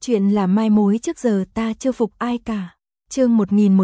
Chuyện là mai mối trước giờ ta chưa phục ai cả. Chương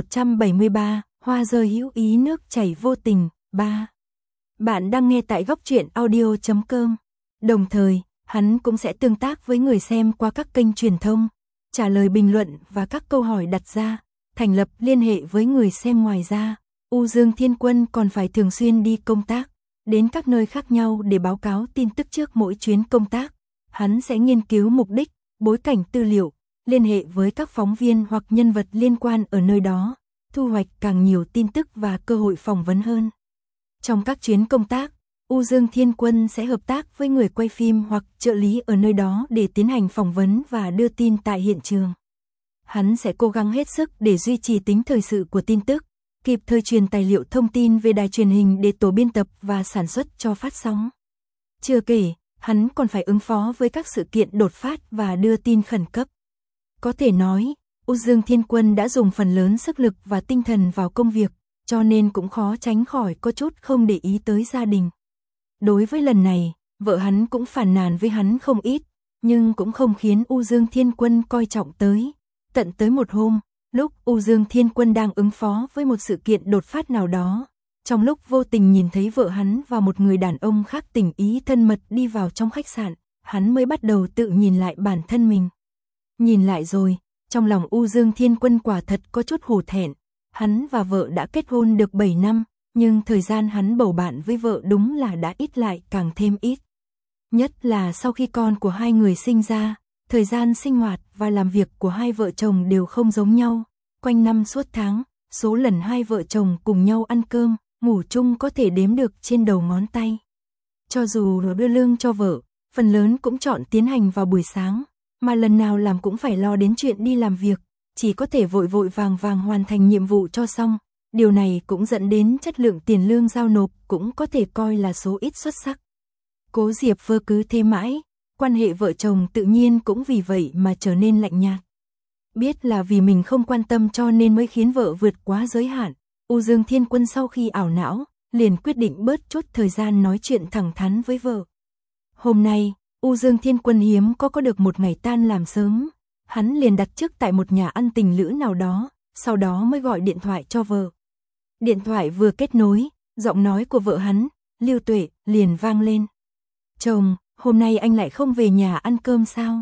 1173, hoa rơi hữu ý nước chảy vô tình, 3. Bạn đang nghe tại góc truyện audio.com. Đồng thời, hắn cũng sẽ tương tác với người xem qua các kênh truyền thông, trả lời bình luận và các câu hỏi đặt ra, thành lập liên hệ với người xem. Ngoài ra, U Dương Thiên Quân còn phải thường xuyên đi công tác, đến các nơi khác nhau để báo cáo tin tức trước mỗi chuyến công tác. Hắn sẽ nghiên cứu mục đích, bối cảnh tư liệu, liên hệ với các phóng viên hoặc nhân vật liên quan ở nơi đó, thu hoạch càng nhiều tin tức và cơ hội phỏng vấn hơn. Trong các chuyến công tác, U Dương Thiên Quân sẽ hợp tác với người quay phim hoặc trợ lý ở nơi đó để tiến hành phỏng vấn và đưa tin tại hiện trường. Hắn sẽ cố gắng hết sức để duy trì tính thời sự của tin tức, kịp thời truyền tài liệu thông tin về đài truyền hình để tổ biên tập và sản xuất cho phát sóng. Chưa kể, hắn còn phải ứng phó với các sự kiện đột phát và đưa tin khẩn cấp. Có thể nói, U Dương Thiên Quân đã dùng phần lớn sức lực và tinh thần vào công việc, cho nên cũng khó tránh khỏi có chút không để ý tới gia đình. Đối với lần này, vợ hắn cũng phàn nàn với hắn không ít, nhưng cũng không khiến U Dương Thiên Quân coi trọng tới. Tận tới một hôm, lúc U Dương Thiên Quân đang ứng phó với một sự kiện đột phát nào đó, trong lúc vô tình nhìn thấy vợ hắn và một người đàn ông khác tình ý thân mật đi vào trong khách sạn, hắn mới bắt đầu tự nhìn lại bản thân mình. Nhìn lại rồi, trong lòng U Dương Thiên Quân quả thật có chút hổ thẹn. Hắn và vợ đã kết hôn được 7 năm, nhưng thời gian hắn bầu bạn với vợ đúng là đã ít lại càng thêm ít. Nhất là sau khi con của hai người sinh ra, thời gian sinh hoạt và làm việc của hai vợ chồng đều không giống nhau. Quanh năm suốt tháng, số lần hai vợ chồng cùng nhau ăn cơm, ngủ chung có thể đếm được trên đầu ngón tay. Cho dù đưa lương cho vợ, phần lớn cũng chọn tiến hành vào buổi sáng, mà lần nào làm cũng phải lo đến chuyện đi làm việc, chỉ có thể vội vội vàng vàng hoàn thành nhiệm vụ cho xong. Điều này cũng dẫn đến chất lượng tiền lương giao nộp cũng có thể coi là số ít xuất sắc. Cố Diệp Vơ cứ thế mãi, quan hệ vợ chồng tự nhiên cũng vì vậy mà trở nên lạnh nhạt. Biết là vì mình không quan tâm cho nên mới khiến vợ vượt quá giới hạn, U Dương Thiên Quân sau khi ảo não, liền quyết định bớt chút thời gian nói chuyện thẳng thắn với vợ. Hôm nay, U Dương Thiên Quân hiếm có được một ngày tan làm sớm, hắn liền đặt trước tại một nhà ăn tình lữ nào đó, sau đó mới gọi điện thoại cho vợ. Điện thoại vừa kết nối, giọng nói của vợ hắn, Lưu Tuệ, liền vang lên. Chồng, hôm nay anh lại không về nhà ăn cơm sao?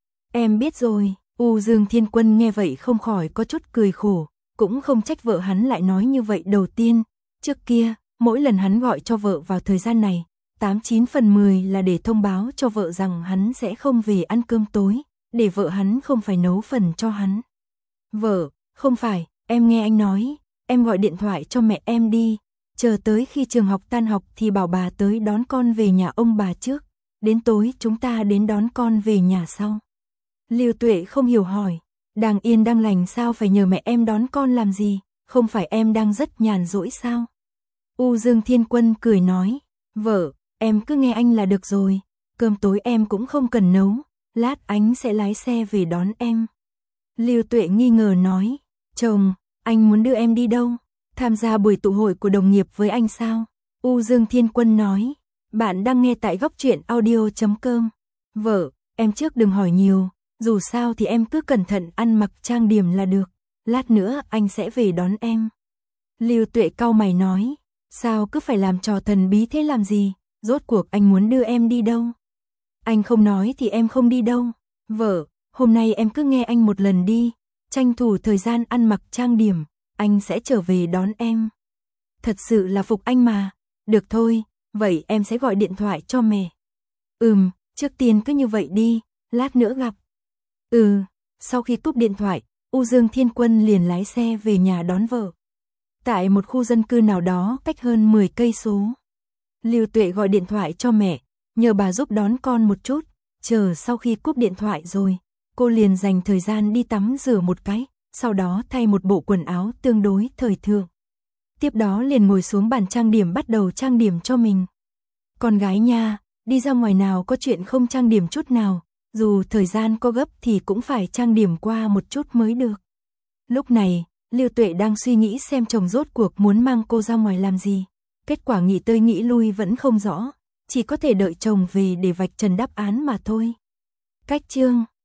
Em biết rồi. U Dương Thiên Quân nghe vậy không khỏi có chút cười khổ, cũng không trách vợ hắn lại nói như vậy. Đầu tiên, trước kia, mỗi lần hắn gọi cho vợ vào thời gian này, 89 phần 10 là để thông báo cho vợ rằng hắn sẽ không về ăn cơm tối, để vợ hắn không phải nấu phần cho hắn. Vợ, không phải, em nghe anh nói, em gọi điện thoại cho mẹ em đi, chờ tới khi trường học tan học thì bảo bà tới đón con về nhà ông bà trước, đến tối chúng ta đến đón con về nhà sau. Lưu Tuệ không hiểu hỏi, đang yên đang lành sao phải nhờ mẹ em đón con làm gì, không phải em đang rất nhàn rỗi sao? U Dương Thiên Quân cười nói, vợ, em cứ nghe anh là được rồi, cơm tối em cũng không cần nấu, lát anh sẽ lái xe về đón em. Lưu Tuệ nghi ngờ nói, chồng, anh muốn đưa em đi đâu? Tham gia buổi tụ hội của đồng nghiệp với anh sao? U Dương Thiên Quân nói, bạn đang nghe tại góc truyện audio.com. Vợ, em trước đừng hỏi nhiều, dù sao thì em cứ cẩn thận ăn mặc trang điểm là được, lát nữa anh sẽ về đón em. Lưu Tuệ cau mày nói, sao cứ phải làm trò thần bí thế làm gì, rốt cuộc anh muốn đưa em đi đâu? Anh không nói thì em không đi đâu. Vợ, hôm nay em cứ nghe anh một lần đi, tranh thủ thời gian ăn mặc trang điểm, anh sẽ trở về đón em. Thật sự là phục anh mà. Được thôi, vậy em sẽ gọi điện thoại cho mẹ. Trước tiên cứ như vậy đi, lát nữa gặp. Sau khi cúp điện thoại, U Dương Thiên Quân liền lái xe về nhà đón vợ. Tại một khu dân cư nào đó cách hơn 10 cây số. Lưu Tuệ gọi điện thoại cho mẹ, nhờ bà giúp đón con một chút, chờ sau khi cúp điện thoại rồi, cô liền dành thời gian đi tắm rửa một cái, sau đó thay một bộ quần áo tương đối thời thượng. Tiếp đó liền ngồi xuống bàn trang điểm bắt đầu trang điểm cho mình. Con gái nha, đi ra ngoài nào có chuyện không trang điểm chút nào, dù thời gian có gấp thì cũng phải trang điểm qua một chút mới được. Lúc này, Lưu Tuệ đang suy nghĩ xem chồng rốt cuộc muốn mang cô ra ngoài làm gì. Kết quả nghĩ tới nghĩ lui vẫn không rõ, chỉ có thể đợi chồng về để vạch trần đáp án mà thôi. Cách chương